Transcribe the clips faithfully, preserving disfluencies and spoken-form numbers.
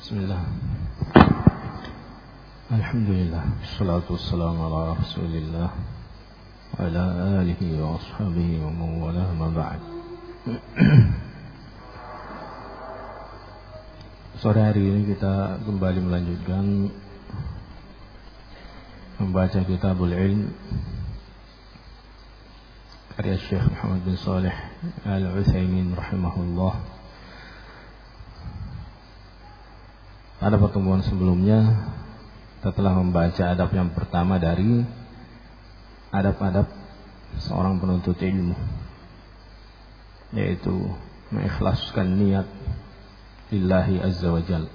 Bismillah. Alhamdulillah. Wassalatu wassalamu ala Rasulillah wa ala alihi wa ashabihi wa mawalah ma ba'd. Sore hari ini kita kembali melanjutkan membaca Kitabul Ilm karya Syekh Muhammad bin Shalih Al-Utsaimin rahimahullah. Pada pertemuan sebelumnya kita telah membaca adab yang pertama dari adab-adab seorang penuntut ilmu, yaitu mengikhlaskan niat lillahi azza wa jal.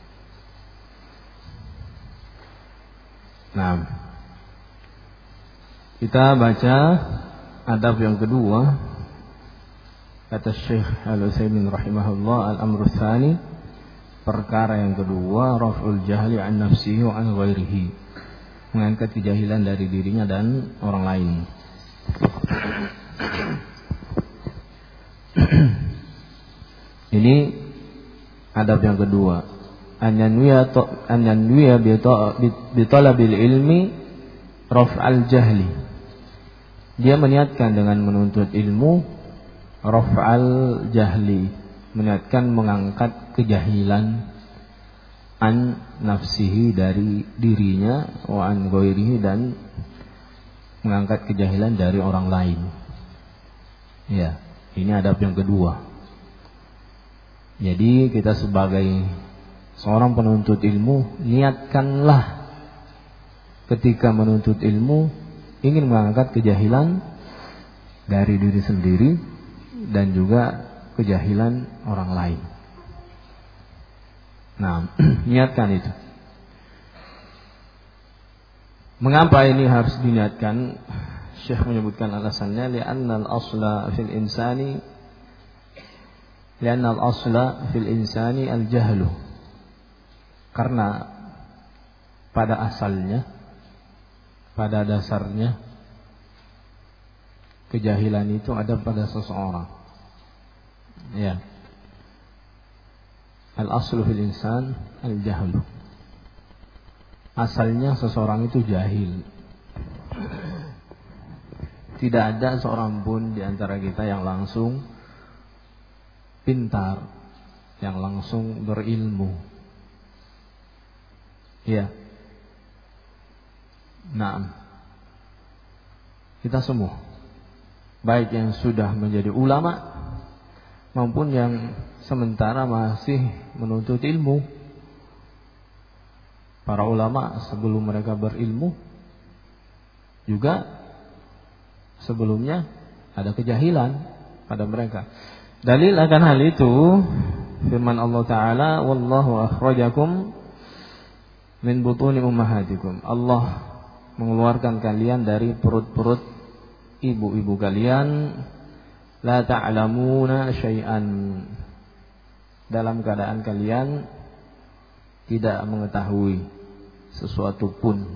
Nah, kita baca adab yang kedua. Kata Syekh Al-Utsaimin rahimahullah, al-amru tsani, perkara yang kedua, raf'ul jahli an nafsihi wa an ghairihi, mengangkat kejahilan dari dirinya dan orang lain. Ini adab yang kedua, an yanwiya an yanwiya bi talabil ilmi raf'al jahli. Dia meniatkan dengan menuntut ilmu raf'al jahli, meniatkan mengangkat kejahilan an nafsihi dari dirinya wa an ghairihi, dan mengangkat kejahilan dari orang lain. Ya, ini adab yang kedua. Jadi kita sebagai seorang penuntut ilmu, niatkanlah ketika menuntut ilmu ingin mengangkat kejahilan dari diri sendiri dan juga kejahilan orang lain. Nah, niatkan itu. Mengapa ini harus diniatkan? Syekh menyebutkan alasannya, li'anna al-asla fil insani li'anna al-asla fil insani al-jahlu. Karena pada asalnya, pada dasarnya, kejahilan itu ada pada seseorang. Ya. Al-aslu fil insan al-jahlu. Asalnya seseorang itu jahil. Tidak ada seorang pun di antara kita yang langsung pintar, yang langsung berilmu. Ya. Naam. Kita semua, baik yang sudah menjadi ulama maupun yang sementara masih menuntut ilmu. Para ulama sebelum mereka berilmu juga sebelumnya ada kejahilan pada mereka. Dalil akan hal itu firman Allah Ta'ala, wallahu akhrajakum min butuni ummahatikum. Allah mengeluarkan kalian dari perut-perut ibu-ibu kalian, la ta'lamuna syai'an, dalam keadaan kalian tidak mengetahui sesuatu pun.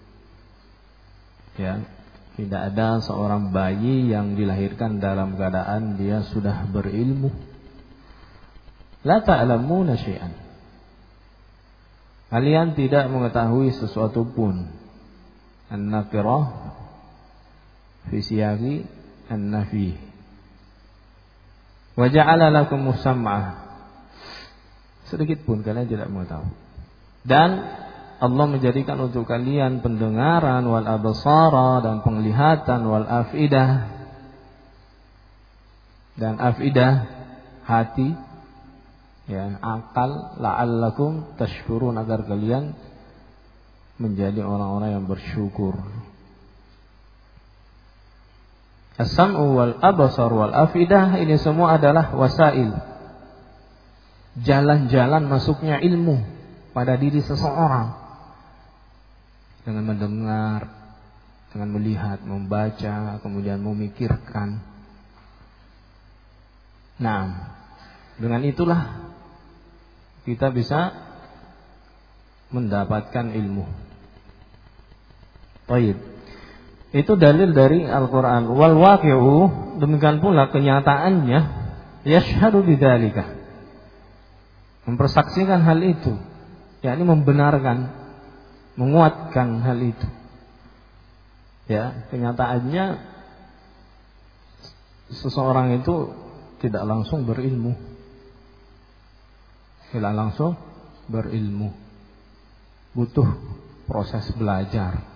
Ya, tidak ada seorang bayi yang dilahirkan dalam keadaan dia sudah berilmu. La ta'lamuna syai'an, kalian tidak mengetahui sesuatu pun. An-nakirah fi siyaqi an-nafi. Wa ja'ala lakum sam'ah, sedikit pun kalian tidak mengetahui. Dan Allah menjadikan untuk kalian pendengaran, wal absara, dan penglihatan, wal afidah, dan afidah hati, ya, akal, la'allakum tashkurun, agar kalian menjadi orang-orang yang bersyukur. As-sam'u wal absar wal afidah, ini semua adalah wasail, jalan-jalan masuknya ilmu pada diri seseorang. Dengan mendengar, dengan melihat, membaca, kemudian memikirkan. Nah, dengan itulah kita bisa mendapatkan ilmu. Baik. Itu dalil dari Al-Quran. Wal waqi'u, demikian pula kenyataannya, yashhadu bidzalika. mempersaksikan hal itu, yakni membenarkan, menguatkan hal itu. Ya, kenyataannya seseorang itu tidak langsung berilmu. Tidak langsung berilmu. Butuh proses belajar.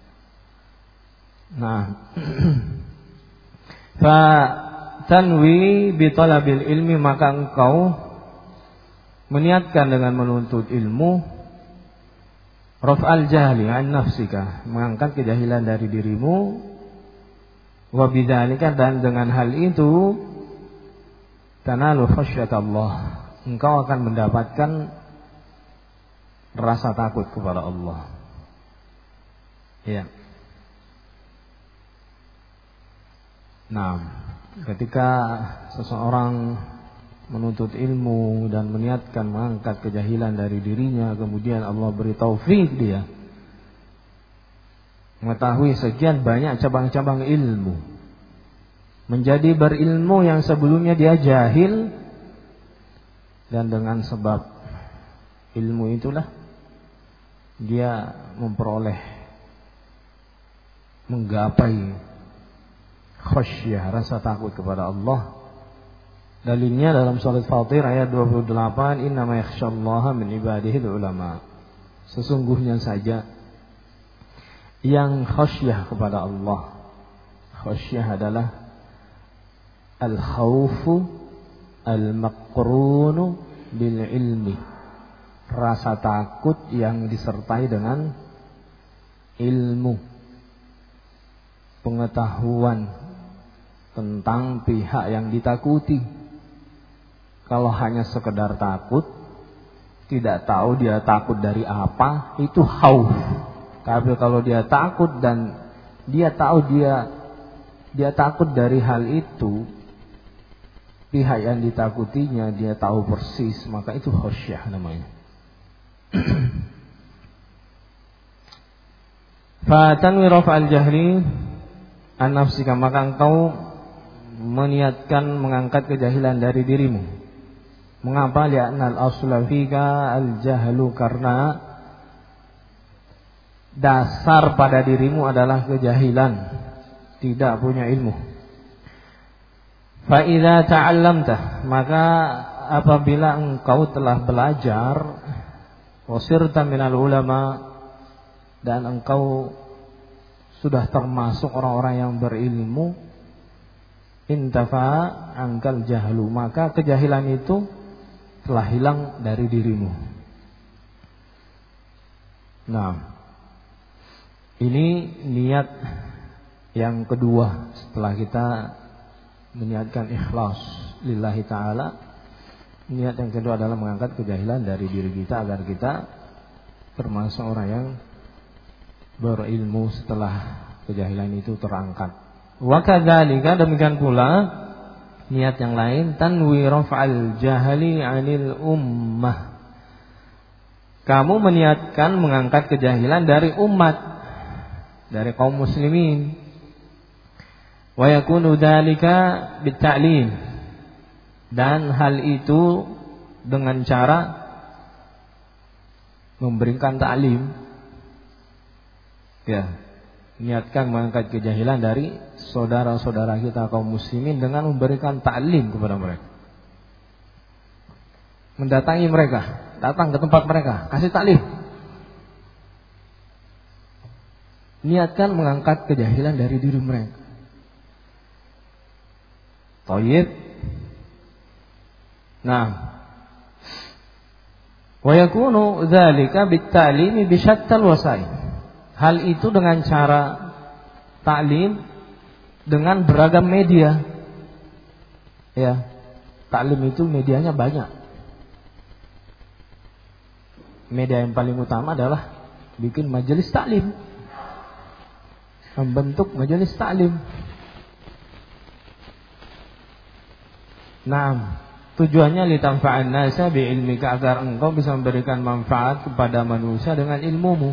Nah, fa tanwi bi talabil ilmi, maka engkau meniatkan dengan menuntut ilmu raf'al jahli an nafsika, mengangkat kejahilan dari dirimu, wa bidzalika, dan dengan hal itu tanalu khasyyatallah, engkau akan mendapatkan rasa takut kepada Allah. Ya. Nah, ketika seseorang menuntut ilmu dan meniatkan mengangkat kejahilan dari dirinya, kemudian Allah beri taufik dia mengetahui sekian banyak cabang-cabang ilmu, menjadi berilmu yang sebelumnya dia jahil, dan dengan sebab ilmu itulah dia memperoleh, menggapai khasyah, rasa takut kepada Allah. Dalilnya dalam surat Fatir ayat dua puluh delapan, innama yakhsyallaha min ibadihi ulama. Sesungguhnya saja yang khasyah kepada Allah. Khasyah adalah al-khawfu al-maqrunu bil ilmi, rasa takut yang disertai dengan ilmu, pengetahuan tentang pihak yang ditakuti. Kalau hanya sekedar takut, tidak tahu dia takut dari apa, itu khauf. Tapi kalau dia takut dan dia tahu dia dia takut dari hal itu, pihak yang ditakutinya dia tahu persis, maka itu khasyah namanya. Fa tanwi raf'al jahli an nafsika, maka engkau meniatkan mengangkat kejahilan dari dirimu. Mengapa? Li'anna al-asla fika al-jahlu, karena dasar pada dirimu adalah kejahilan, tidak punya ilmu. Fa idza ta'allamta, maka apabila engkau telah belajar, wasirta minal ulama, dan engkau sudah termasuk orang-orang yang berilmu, intafa angkal jahlu, maka kejahilan itu telah hilang dari dirimu. Nah, ini niat yang kedua setelah kita meniatkan ikhlas lillahi ta'ala. Niat yang kedua adalah mengangkat kejahilan dari diri kita agar kita termasuk orang yang berilmu setelah kejahilan itu terangkat. Wa kadzalika, demikian pula niat yang lain, tanwi raf'al jahli 'anil ummah. Kamu meniatkan mengangkat kejahilan dari umat, dari kaum muslimin. Wa yakunu dzalika bitta'lim, dan hal itu dengan cara memberikan ta'lim. Ya, niatkan mengangkat kejahilan dari saudara-saudara kita kaum muslimin dengan memberikan ta'lim kepada mereka. Mendatangi mereka, datang ke tempat mereka, kasih ta'lim. Niatkan mengangkat kejahilan dari diri mereka. Thayyib. Nah, wa yakunu dzalika bit-ta'limi bi syattal wasail. Hal itu dengan cara ta'lim dengan beragam media. Ya, ta'lim itu medianya banyak. Media yang paling utama adalah bikin majelis ta'lim, membentuk majelis ta'lim. Nah, tujuannya litanfa'an nasa bi'ilmika, agar engkau bisa memberikan manfaat kepada manusia dengan ilmumu.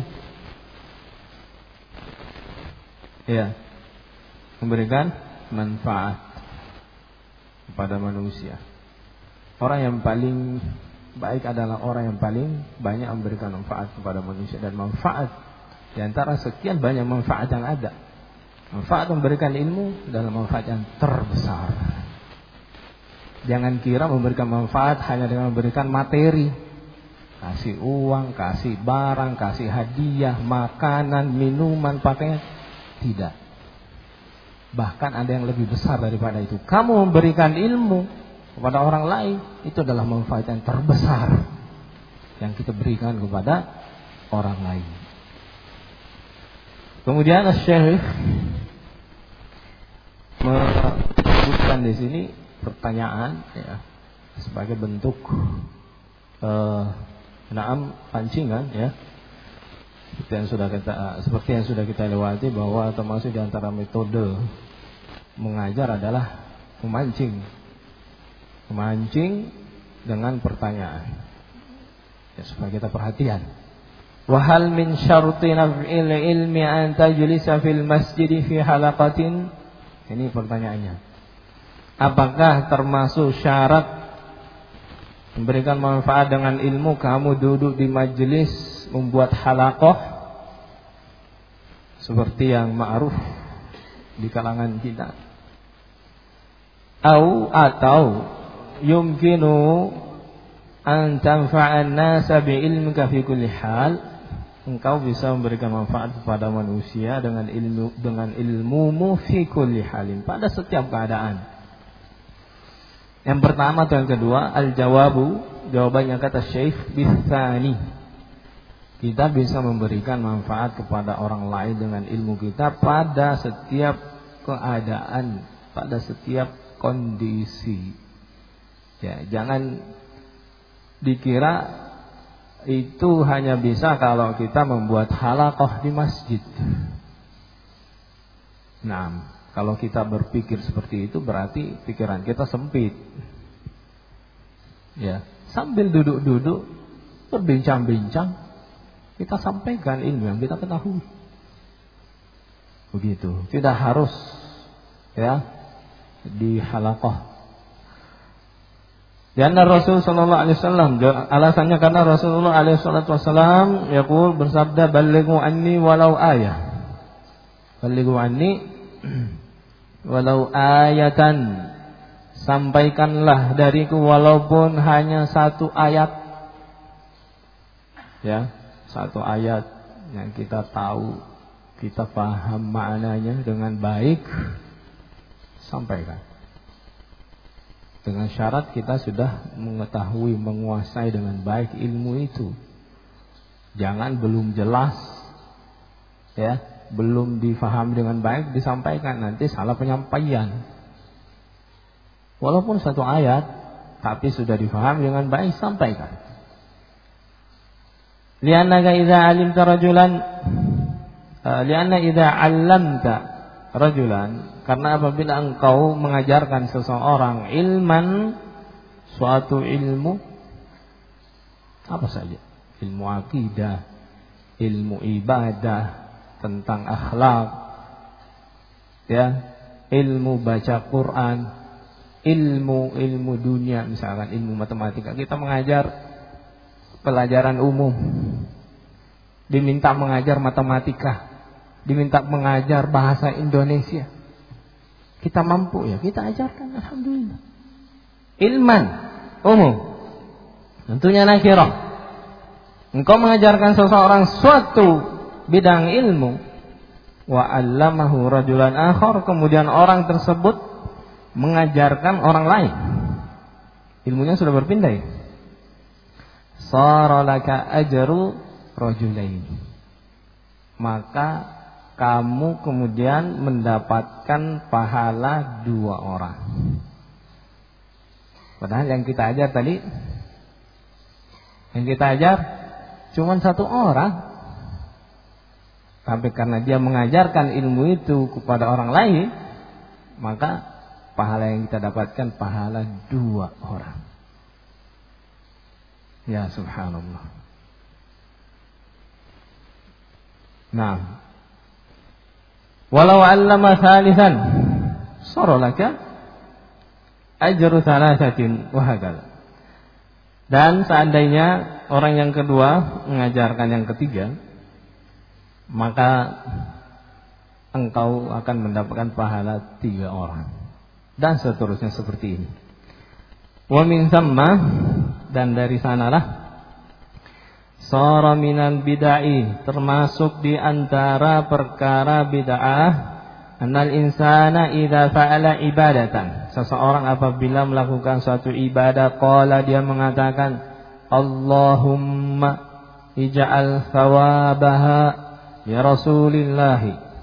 Ya, memberikan manfaat kepada manusia. Orang yang paling baik adalah orang yang paling banyak memberikan manfaat kepada manusia. Dan manfaat di antara sekian banyak manfaat yang ada, manfaat memberikan ilmu adalah manfaat yang terbesar. Jangan kira memberikan manfaat hanya dengan memberikan materi, kasih uang, kasih barang, kasih hadiah, makanan, minuman, pakaian. Tidak. Bahkan ada yang lebih besar daripada itu. Kamu memberikan ilmu kepada orang lain, itu adalah manfaat yang terbesar yang kita berikan kepada orang lain. Kemudian Syekh menyebutkan di sini pertanyaan, ya, sebagai bentuk uh, naam pancingan, ya, seperti yang sudah kita seperti yang sudah kita lewati, bahwa termasuk di antara metode mengajar adalah memancing, memancing dengan pertanyaan, ya, supaya kita perhatian. Wa hal min syarti naf'il ilmi an tajlisa fil masjid fi halaqatin? Ini pertanyaannya. Apakah termasuk syarat memberikan manfaat dengan ilmu kamu duduk di majelis membuat halaqah seperti yang ma'ruf di kalangan kita? Au atau yumkinu an tanfa'an nasa bi ilmika fi kulli hal? Engkau bisa memberikan manfaat kepada manusia dengan ilmu dengan ilmumu fi kulli halin, pada setiap keadaan. Yang pertama atau yang kedua, al-jawabu, jawabannya kata Syekh bisani. Kita bisa memberikan manfaat kepada orang lain dengan ilmu kita pada setiap keadaan, pada setiap kondisi. Ya, jangan dikira itu hanya bisa kalau kita membuat halaqah di masjid. Nah, kalau kita berpikir seperti itu berarti pikiran kita sempit. Ya, sambil duduk-duduk berbincang-bincang kita sampaikan ilmu yang kita ketahui. Begitu. Tidak harus, ya, di halaqah. Karena Rasul sallallahu alaihi wasallam, alasannya karena Rasulullah alaihi wasallam yaqul, bersabda, balighu anni walau ayah. Balighu anni walau ayatan. Sampaikanlah dariku walaupun hanya satu ayat. Ya, satu ayat yang kita tahu, kita paham maknanya dengan baik, sampaikan. Dengan syarat kita sudah mengetahui, menguasai dengan baik ilmu itu. Jangan belum jelas, ya, belum difahami dengan baik disampaikan, nanti salah penyampaian. Walaupun satu ayat, tapi sudah difahami dengan baik, sampaikan. Li'annaka idza 'alimta rajulan uh, li'anna idza 'allamta rajulan, karena apabila engkau mengajarkan seseorang ilman, suatu ilmu apa saja, ilmu akidah, ilmu ibadah, tentang akhlak, ya, ilmu baca Quran, ilmu ilmu dunia, misalkan ilmu matematika, kita mengajar pelajaran umum, diminta mengajar matematika, diminta mengajar bahasa Indonesia, kita mampu, ya kita ajarkan, alhamdulillah. Ilman umum, tentunya nakirah. Engkau mengajarkan seseorang suatu bidang ilmu, wa 'allamahu rajulan akhar, kemudian orang tersebut mengajarkan orang lain, ilmunya sudah berpindah, ya. Sara laka ajru rajulain, maka kamu kemudian mendapatkan pahala dua orang. Padahal yang kita ajar tadi, yang kita ajar cuma satu orang, tapi karena dia mengajarkan ilmu itu kepada orang lain, maka pahala yang kita dapatkan pahala dua orang. Ya subhanallah. Nah, walau 'allama thalithan sara laka ajru thalathatin wa hakala. Dan seandainya orang yang kedua mengajarkan yang ketiga, maka engkau akan mendapatkan pahala tiga orang. Dan seterusnya seperti ini. Wa min thamma, dan dari sanalah sara minal bid'ah, termasuk di antara perkara bid'ah, annal insana idza fa'ala ibadatan, seseorang apabila melakukan suatu ibadah, qala, dia mengatakan, Allahumma ij'al thawabaha ya Rasulillah.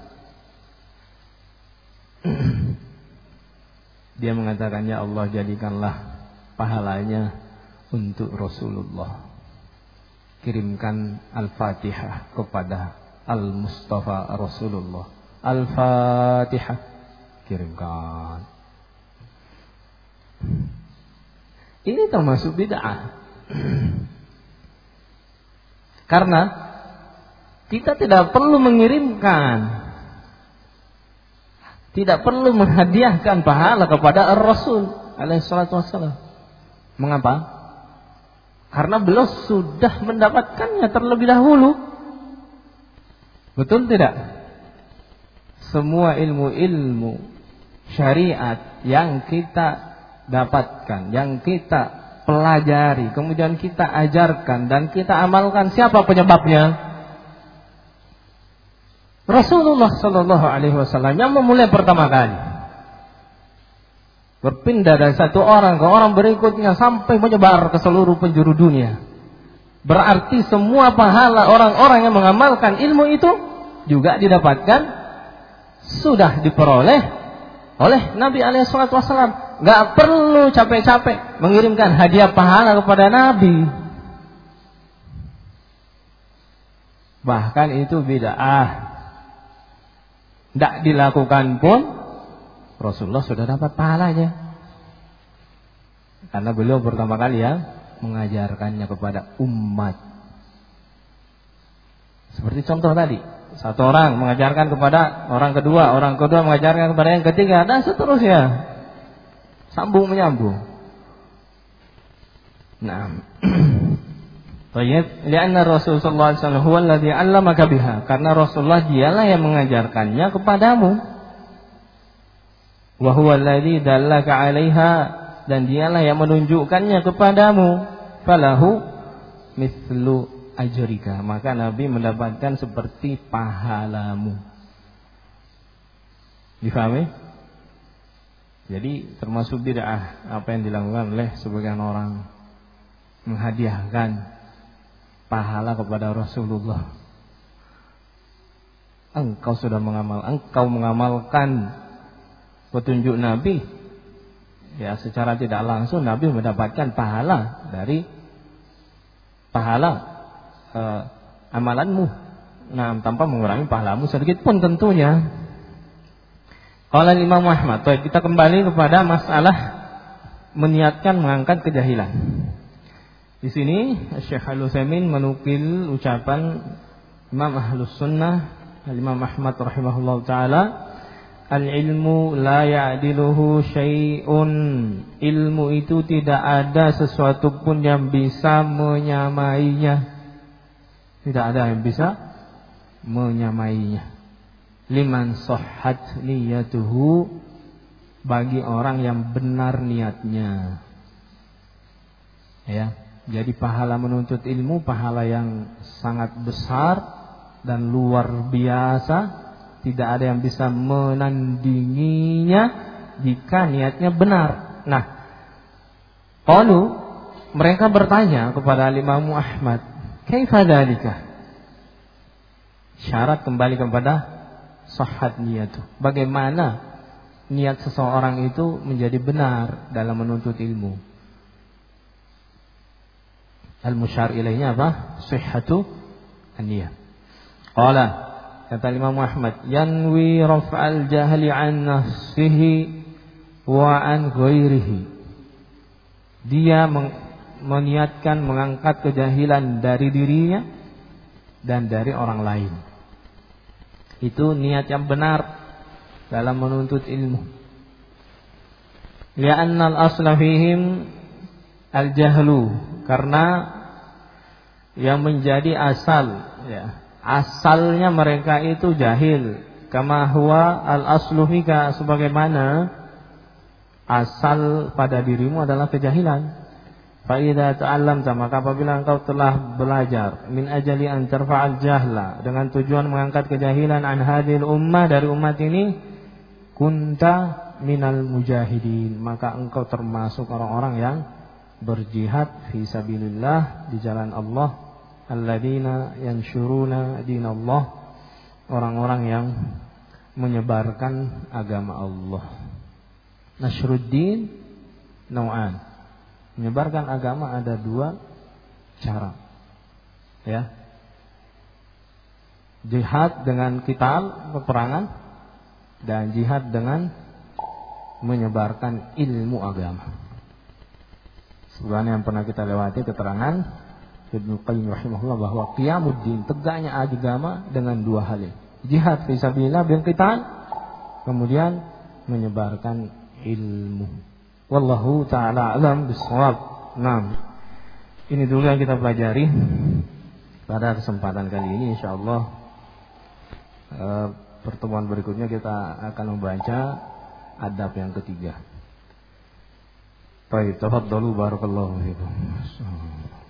Dia mengatakan, ya Allah, jadikanlah pahalanya untuk Rasulullah. Kirimkan Al-Fatihah kepada Al-Mustafa Rasulullah. Al-Fatihah, kirimkan. Ini termasuk bid'ah. Karena kita tidak perlu mengirimkan, tidak perlu menghadiahkan pahala kepada Ar-Rasul alaihi salatu wassalam. Mengapa? Karena beliau sudah mendapatkannya terlebih dahulu. Betul tidak? Semua ilmu-ilmu syariat yang kita dapatkan, yang kita pelajari, kemudian kita ajarkan dan kita amalkan, siapa penyebabnya? Rasulullah Sallallahu Alaihi Wasallam yang memulai pertama kali. Berpindah dari satu orang ke orang berikutnya sampai menyebar ke seluruh penjuru dunia. Berarti semua pahala orang-orang yang mengamalkan ilmu itu juga didapatkan, sudah diperoleh oleh Nabi alaihi salatu wasallam. Gak perlu capek-capek mengirimkan hadiah pahala kepada Nabi. Bahkan itu bid'ah. Tidak dilakukan pun Rasulullah sudah dapat pahalanya. Karena beliau pertama kali ya mengajarkannya kepada umat. Seperti contoh tadi, satu orang mengajarkan kepada orang kedua, orang kedua mengajarkan kepada yang ketiga, dan seterusnya. Sambung menyambung. Nah, Tayyib, lianna Rasulullah sallallahu alaihi wasallam huwa alladhi 'allamaka biha, karena Rasulullah dialah yang mengajarkannya kepadamu. Wa huwa alladhi dallaka 'alaiha, dan dialah yang menunjukkannya kepadamu. Falahu mithlu ajrika, maka Nabi mendapatkan seperti pahalamu. Difahami? Jadi termasuk bid'ah apa yang dilakukan oleh sebagian orang, menghadiahkan pahala kepada Rasulullah. Engkau sudah mengamal, engkau mengamalkan petunjuk Nabi, ya secara tidak langsung Nabi mendapatkan pahala dari pahala eh, amalanmu. Nah, tanpa mengurangi pahalamu sedikit pun tentunya. Qala Imam Ahmad. Baik, kita kembali kepada masalah meniatkan mengangkat kejahilan. Di sini Syekh Al-Utsaimin menukil ucapan Imam Ahlus Sunnah Imam Ahmad rahimahullah taala, al-ilmu la ya'diluhu syai'un, ilmu itu tidak ada sesuatu pun yang bisa menyamainya. Tidak ada yang bisa menyamainya. Liman sahhat niyatuhu, bagi orang yang benar niatnya. Ya. Jadi pahala menuntut ilmu, pahala yang sangat besar dan luar biasa. Tidak ada yang bisa menandinginya jika niatnya benar. Nah, qalu, mereka bertanya kepada Imam Ahmad, kaifa dzalika? Syarat kembali kepada sahhat niyatu. Bagaimana niat seseorang itu menjadi benar dalam menuntut ilmu? Al-musyar ilaihnya apa? Sihhatu an-niyah. Qala, kata Imam Ahmad, yanwi raf'al jahli an nafsihi wa an ghairihi. Dia meniatkan mengangkat kejahilan dari dirinya dan dari orang lain. Itu niat yang benar dalam menuntut ilmu. Li'anna al-asla fihim al-jahlu, karena yang menjadi asal, ya, asalnya mereka itu jahil. Kama huwa al-aslu fika, sebagaimana asal pada dirimu adalah kejahilan. Fa idza ta'allamta, maka apabila engkau telah belajar, min ajali an tarfa'al jahla, dengan tujuan mengangkat kejahilan, an hadhil ummah, dari umat ini, kunta minal mujahidin, maka engkau termasuk orang-orang yang berjihad fi sabilillah, di jalan Allah, alladzina yanshuruna dinallah, orang-orang yang menyebarkan agama Allah. Nasyruddin nau'an, menyebarkan agama ada dua cara, ya. Jihad dengan qital, peperangan, dan jihad dengan menyebarkan ilmu agama. Sebenarnya yang pernah kita lewati keterangan Ibnu Qayyim rahimahullah bahwa qiyamuddin, tegaknya agama, dengan dua hal ini. Jihad fi sabilillah bil qital, kemudian menyebarkan ilmu. Wallahu ta'ala alam bisawab. Nah, ini dulu yang kita pelajari pada kesempatan kali ini. Insyaallah e, pertemuan berikutnya kita akan membaca adab yang ketiga. Baik, tafadhalu barakallahu fikum.